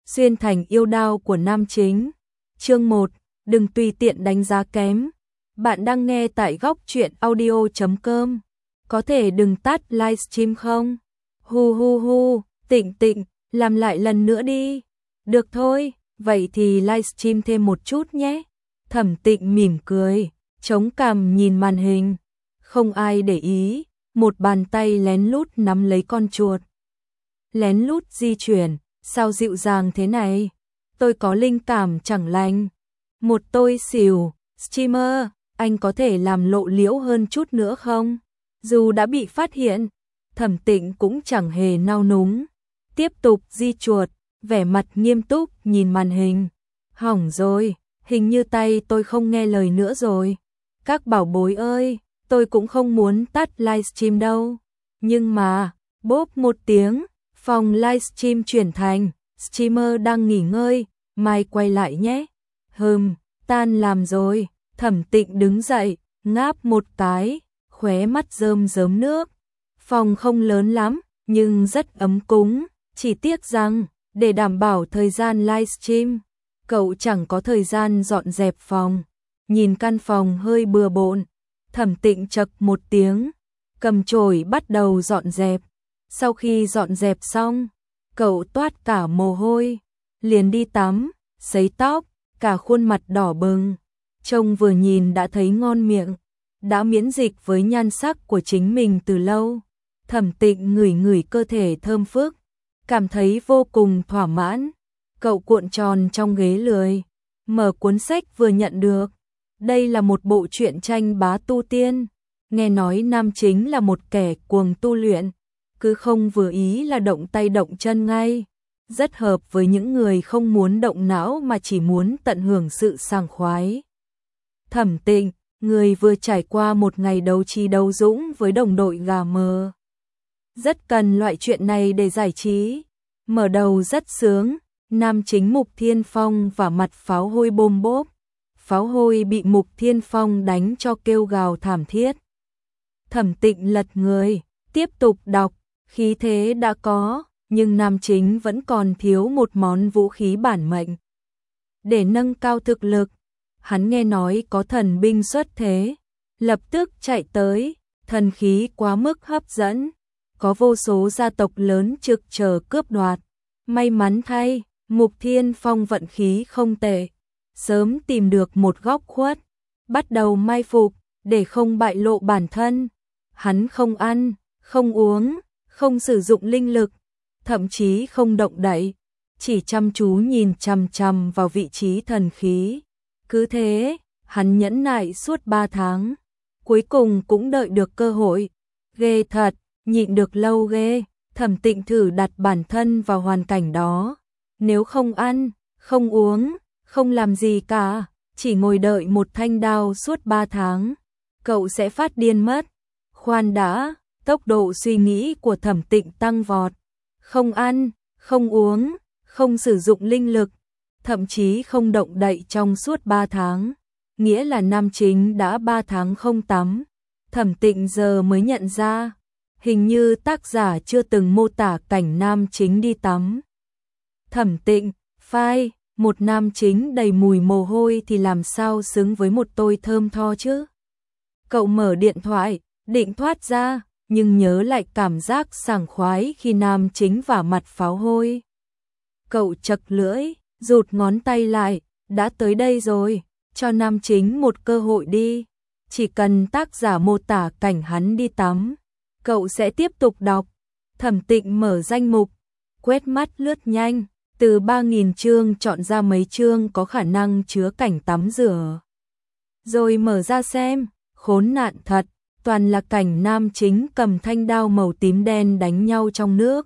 xuyên thành yêu đao của nam chính. Chương 1, đừng tùy tiện đánh giá kém. Bạn đang nghe tại góc truyện audio.com. Có thể đừng tắt livestream không? Hu hu hu, Tịnh Tịnh, làm lại lần nữa đi. Được thôi, vậy thì livestream thêm một chút nhé. Thẩm Tịnh mỉm cười, chống cằm nhìn màn hình. Không ai để ý, một bàn tay lén lút nắm lấy con chuột. Lén lút di chuyển, sao dịu dàng thế này? Tôi có linh cảm chẳng lành. Một tôi xỉu, streamer, anh có thể làm lộ liễu hơn chút nữa không? Dù đã bị phát hiện, Thẩm Tịnh cũng chẳng hề nao núng. Tiếp tục di chuột, vẻ mặt nghiêm túc nhìn màn hình. Hỏng rồi, hình như tay tôi không nghe lời nữa rồi. Các bảo bối ơi, tôi cũng không muốn tắt livestream đâu. Nhưng mà, bốp một tiếng, phòng livestream chuyển thành, streamer đang nghỉ ngơi, mai quay lại nhé. Tan làm rồi. Thẩm Tịnh đứng dậy, ngáp một cái, khóe mắt rơm rớm nước. Phòng không lớn lắm, nhưng rất ấm cúng, chỉ tiếc rằng, để đảm bảo thời gian livestream, cậu chẳng có thời gian dọn dẹp phòng. Nhìn căn phòng hơi bừa bộn, Thẩm Tịnh chậc một tiếng, cầm chổi bắt đầu dọn dẹp. Sau khi dọn dẹp xong, cậu toát cả mồ hôi, liền đi tắm, sấy tóc, cả khuôn mặt đỏ bừng. Trông vừa nhìn đã thấy ngon miệng, đã miễn dịch với nhan sắc của chính mình từ lâu. Thẩm Tịnh ngửi ngửi cơ thể thơm phức, cảm thấy vô cùng thỏa mãn. Cậu cuộn tròn trong ghế lười, mở cuốn sách vừa nhận được. Đây là một bộ truyện tranh bá tu tiên. Nghe nói nam chính là một kẻ cuồng tu luyện, cứ không vừa ý là động tay động chân ngay. Rất hợp với những người không muốn động não mà chỉ muốn tận hưởng sự sảng khoái. Thẩm Tịnh, người vừa trải qua một ngày đấu trí đấu dũng với đồng đội gà mờ. Rất cần loại chuyện này để giải trí. Mở đầu rất sướng, nam chính Mục Thiên Phong vả mặt pháo hôi bôm bốp. Pháo hôi bị Mục Thiên Phong đánh cho kêu gào thảm thiết. Thẩm Tịnh lật người, tiếp tục đọc, khí thế đã có, nhưng nam chính vẫn còn thiếu một món vũ khí bản mệnh. Để nâng cao thực lực, hắn nghe nói có thần binh xuất thế, lập tức chạy tới, thần khí quá mức hấp dẫn, có vô số gia tộc lớn trực chờ cướp đoạt. May mắn thay, Mục Thiên Phong vận khí không tệ, sớm tìm được một góc khuất, bắt đầu mai phục, để không bại lộ bản thân. Hắn không ăn, không uống, không sử dụng linh lực, thậm chí không động đậy, chỉ chăm chú nhìn chằm chằm vào vị trí thần khí. Cứ thế, hắn nhẫn nại suốt 3 tháng, cuối cùng cũng đợi được cơ hội. Ghê thật, nhịn được lâu ghê. Thẩm Tịnh thử đặt bản thân vào hoàn cảnh đó. Nếu không ăn, không uống, không làm gì cả, chỉ ngồi đợi một thanh đao suốt 3 tháng, cậu sẽ phát điên mất. Khoan đã, tốc độ suy nghĩ của Thẩm Tịnh tăng vọt. Không ăn, không uống, không sử dụng linh lực, thậm chí không động đậy trong suốt 3 tháng. Nghĩa là nam chính đã 3 tháng không tắm. Thẩm Tịnh giờ mới nhận ra, hình như tác giả chưa từng mô tả cảnh nam chính đi tắm. Thẩm Tịnh, phai, một nam chính đầy mùi mồ hôi thì làm sao xứng với một tôi thơm tho chứ? Cậu mở điện thoại, định thoát ra, nhưng nhớ lại cảm giác sảng khoái khi nam chính vả mặt pháo hôi. Cậu chật lưỡi, rụt ngón tay lại, đã tới đây rồi, cho nam chính một cơ hội đi. Chỉ cần tác giả mô tả cảnh hắn đi tắm, cậu sẽ tiếp tục đọc. Thẩm Tịnh mở danh mục, quét mắt lướt nhanh, từ 3.000 chương chọn ra mấy chương có khả năng chứa cảnh tắm rửa. Rồi mở ra xem, khốn nạn thật, toàn là cảnh nam chính cầm thanh đao màu tím đen đánh nhau trong nước.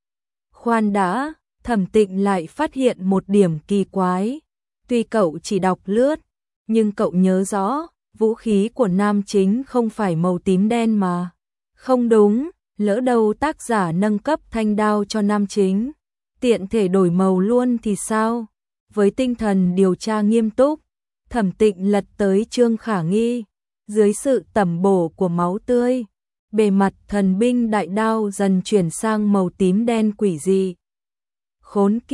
Khoan đã, Thẩm Tịnh lại phát hiện một điểm kỳ quái. Tuy cậu chỉ đọc lướt, nhưng cậu nhớ rõ, vũ khí của nam chính không phải màu tím đen mà. Không đúng, lỡ đâu tác giả nâng cấp thanh đao cho nam chính, tiện thể đổi màu luôn thì sao? Với tinh thần điều tra nghiêm túc, Thẩm Tịnh lật tới chương khả nghi. Dưới sự tẩm bổ của máu tươi, bề mặt thần binh đại đao dần chuyển sang màu tím đen quỷ dị. Khốn kiếp,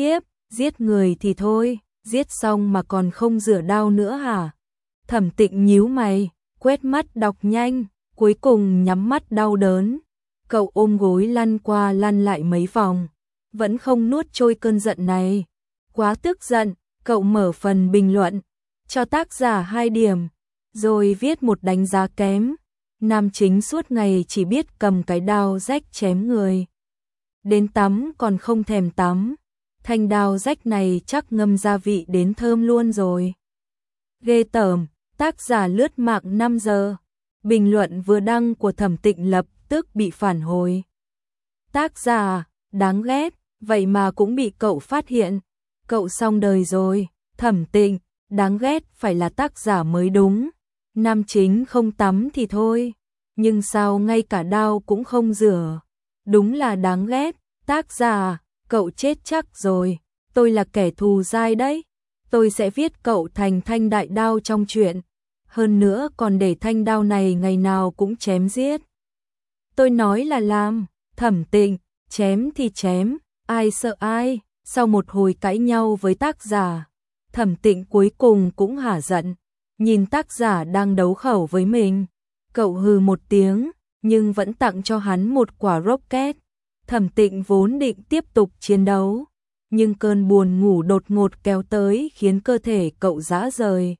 giết người thì thôi, giết xong mà còn không rửa đao nữa hả? Thẩm Tịnh nhíu mày, quét mắt đọc nhanh, cuối cùng nhắm mắt đau đớn. Cậu ôm gối lăn qua lăn lại mấy vòng, vẫn không nuốt trôi cơn giận này. Quá tức giận, cậu mở phần bình luận, cho tác giả 2 điểm, rồi viết một đánh giá kém. Nam chính suốt ngày chỉ biết cầm cái đao rách chém người. Đến tắm còn không thèm tắm. Thanh đao rách này chắc ngâm gia vị đến thơm luôn rồi. Ghê tởm, tác giả lướt mạng 5 giờ. Bình luận vừa đăng của Thẩm Tịnh lập tức bị phản hồi. Tác giả, đáng ghét, vậy mà cũng bị cậu phát hiện. Cậu xong đời rồi. Thẩm Tịnh, đáng ghét phải là tác giả mới đúng. Nam chính không tắm thì thôi, nhưng sao ngay cả đao cũng không rửa. Đúng là đáng ghét. Tác giả, cậu chết chắc rồi. Tôi là kẻ thù dai đấy. Tôi sẽ viết cậu thành thanh đại đao trong truyện. Hơn nữa còn để thanh đao này ngày nào cũng chém giết. Tôi nói là làm. Thẩm Tịnh, chém thì chém, ai sợ ai. Sau một hồi cãi nhau với tác giả, Thẩm Tịnh cuối cùng cũng hả giận. Nhìn tác giả đang đấu khẩu với mình, cậu hừ một tiếng, nhưng vẫn tặng cho hắn một quả rocket. Thẩm Tịnh vốn định tiếp tục chiến đấu, nhưng cơn buồn ngủ đột ngột kéo tới khiến cơ thể cậu rã rời.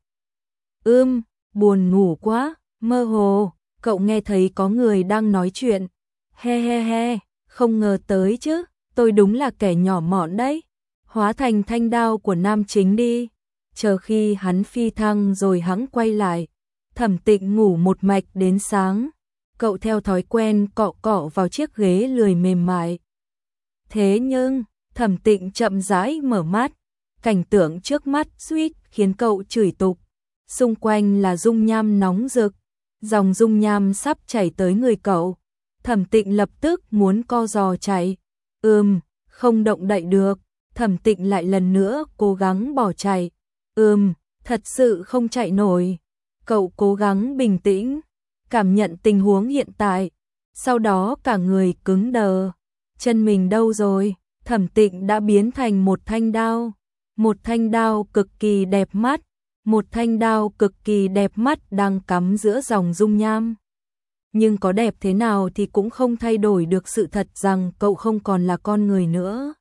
Buồn ngủ quá, mơ hồ, cậu nghe thấy có người đang nói chuyện. He he he, không ngờ tới chứ, tôi đúng là kẻ nhỏ mọn đấy. Hóa thành thanh đao của nam chính đi. Chờ khi hắn phi thăng rồi hắn quay lại. Thẩm Tịnh ngủ một mạch đến sáng. Cậu theo thói quen cọ cọ vào chiếc ghế lười mềm mại. Thế nhưng, Thẩm Tịnh chậm rãi mở mắt. Cảnh tượng trước mắt suýt khiến cậu chửi tục. Xung quanh là dung nham nóng rực. Dòng dung nham sắp chảy tới người cậu. Thẩm Tịnh lập tức muốn co giò chạy. Không động đậy được. Thẩm Tịnh lại lần nữa cố gắng bỏ chạy. Thật sự không chạy nổi. Cậu cố gắng bình tĩnh, cảm nhận tình huống hiện tại. Sau đó cả người cứng đờ. Chân mình đâu rồi? Thẩm Tịnh đã biến thành một thanh đao. Một thanh đao cực kỳ đẹp mắt. Một thanh đao cực kỳ đẹp mắt đang cắm giữa dòng dung nham. Nhưng có đẹp thế nào thì cũng không thay đổi được sự thật rằng cậu không còn là con người nữa.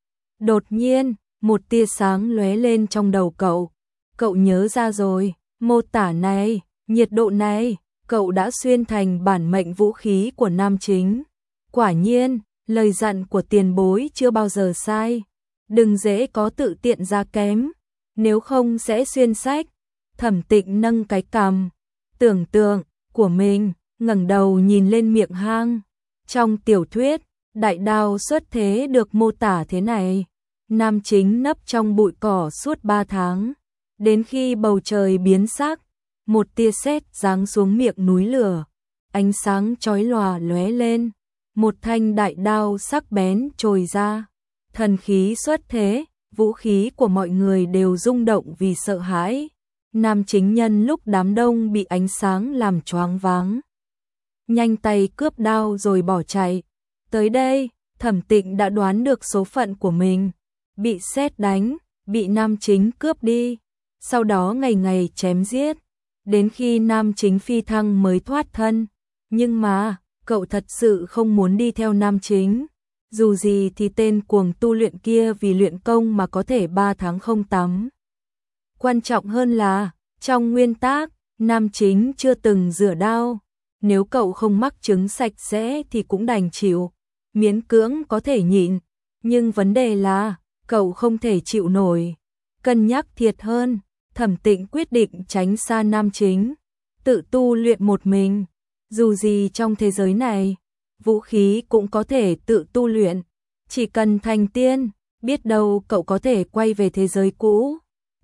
Đột nhiên, một tia sáng lóe lên trong đầu cậu. Cậu nhớ ra rồi, mô tả này, nhiệt độ này, cậu đã xuyên thành bản mệnh vũ khí của nam chính. Quả nhiên, lời dặn của tiền bối chưa bao giờ sai. Đừng dễ có tự tiện ra kém, nếu không sẽ xuyên sách. Thẩm Tịnh nâng cái cằm, tưởng tượng của mình, ngẩng đầu nhìn lên miệng hang. Trong tiểu thuyết, đại đao xuất thế được mô tả thế này. Nam chính nấp trong bụi cỏ suốt 3 tháng. Đến khi bầu trời biến sắc, một tia sét giáng xuống miệng núi lửa. Ánh sáng chói lòa lóe lên. Một thanh đại đao sắc bén trồi ra. Thần khí xuất thế, vũ khí của mọi người đều rung động vì sợ hãi. Nam chính nhân lúc đám đông bị ánh sáng làm choáng váng. Nhanh tay cướp đao rồi bỏ chạy. Tới đây, Thẩm Tịnh đã đoán được số phận của mình. Bị sét đánh, bị nam chính cướp đi. Sau đó ngày ngày chém giết. Đến khi nam chính phi thăng mới thoát thân. Nhưng mà, cậu thật sự không muốn đi theo nam chính. Dù gì thì tên cuồng tu luyện kia vì luyện công mà có thể 3 tháng không tắm. Quan trọng hơn là, trong nguyên tắc, nam chính chưa từng rửa đao. Nếu cậu không mắc chứng sạch sẽ thì cũng đành chịu. Miễn cưỡng có thể nhịn. Nhưng vấn đề là, cậu không thể chịu nổi. Cân nhắc thiệt hơn, Thẩm Tịnh quyết định tránh xa nam chính. Tự tu luyện một mình. Dù gì trong thế giới này, vũ khí cũng có thể tự tu luyện. Chỉ cần thành tiên, biết đâu cậu có thể quay về thế giới cũ.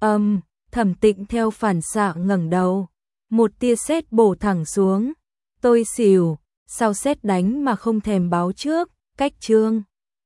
Thẩm Tịnh theo phản xạ ngẩng đầu. Một tia sét bổ thẳng xuống. Tôi xỉu, sao sét đánh mà không thèm báo trước, cách chương.